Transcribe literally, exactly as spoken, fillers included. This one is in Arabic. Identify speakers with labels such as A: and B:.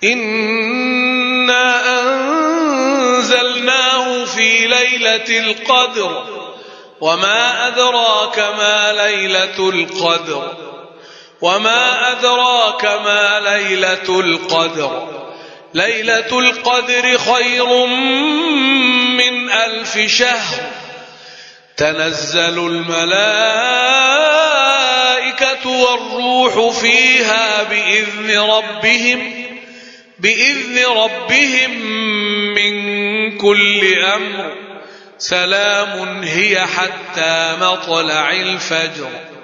A: إنا أنزلناه في ليلة القدر وما أدراك ما ليلة القدر وما أدراك ما ليلة القدر ليلة القدر خير من ألف شهر تنزل الملائكة والروح فيها بإذن ربهم بإذن ربهم من كل أمر سلام هي حتى مطلع الفجر.